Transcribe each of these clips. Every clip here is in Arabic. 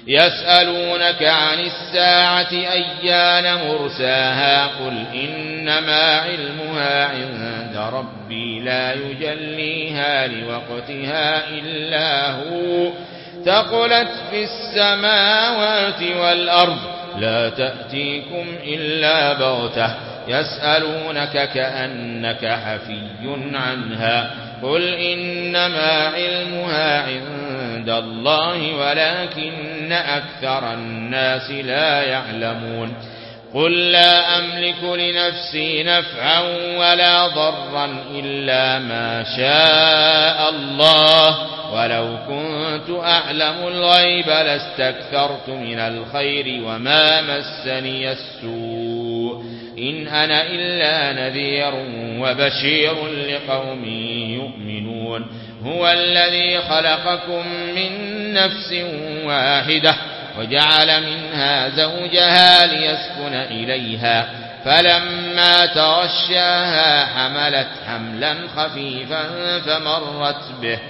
يسألونك عن الساعة أيان مرساها قل إنما علمها عند ربي لا يجليها لوقتها إلا هو ثقلت في السماوات والأرض لا تأتيكم إلا بغتة يسألونك كأنك حفي عنها قل إنما علمها عند الله ولكن أكثر الناس لا يعلمون قل لا أملك لنفسي نفعا ولا ضرا إلا ما شاء الله ولو كنت أعلم الغيب لاستكثرت من الخير وما مسني السوء إن أنا إلا نذير وبشير لقوم يؤمنون هو الذي خلقكم من نفس واحدة وجعل منها زوجها ليسكن إليها فلما تغشاها حملت حملا خفيفا فمرت به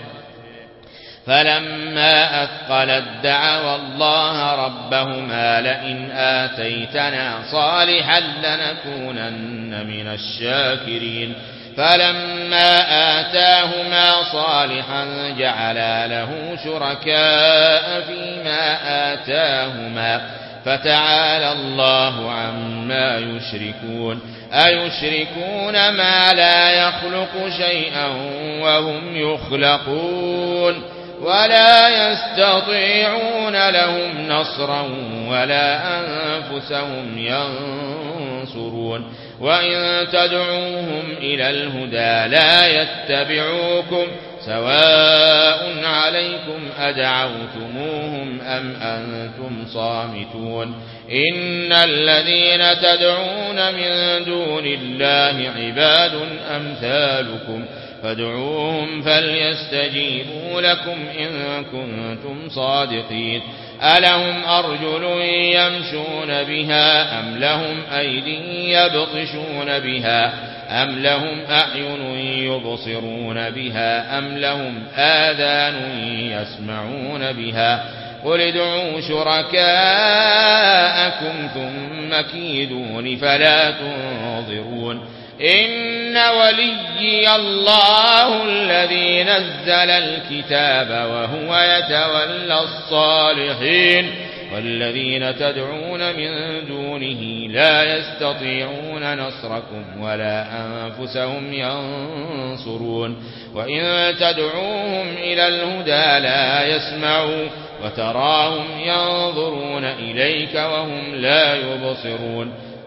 فلما أثقلت دعوا الله ربهما لئن آتيتنا صالحا لنكونن من الشاكرين فلما آتاهما صالحا جعلا له شركاء فيما آتاهما فتعالى الله عما يشركون أيشركون ما لا يخلق شيئا وهم يخلقون ولا يستطيعون لهم نصرا ولا أنفسهم ينصرون وإن تدعوهم إلى الهدى لا يتبعوكم سواء عليكم أدعوتموهم أم أنتم صامتون إن الذين تدعون من دون الله عباد أمثالكم فادعوهم فليستجيبوا لكم إن كنتم صادقين ألهم أرجل يمشون بها أم لهم أيدي يبطشون بها أم لهم أعين يبصرون بها أم لهم آذان يسمعون بها قل ادعوا شركاءكم ثم كيدون فلا تنظرون إن وليي الله الذي نزل الكتاب وهو يتولى الصالحين والذين تدعون من دونه لا يستطيعون نصركم ولا أنفسهم ينصرون وإن تدعوهم إلى الهدى لا يسمعوا وتراهم ينظرون إليك وهم لا يبصرون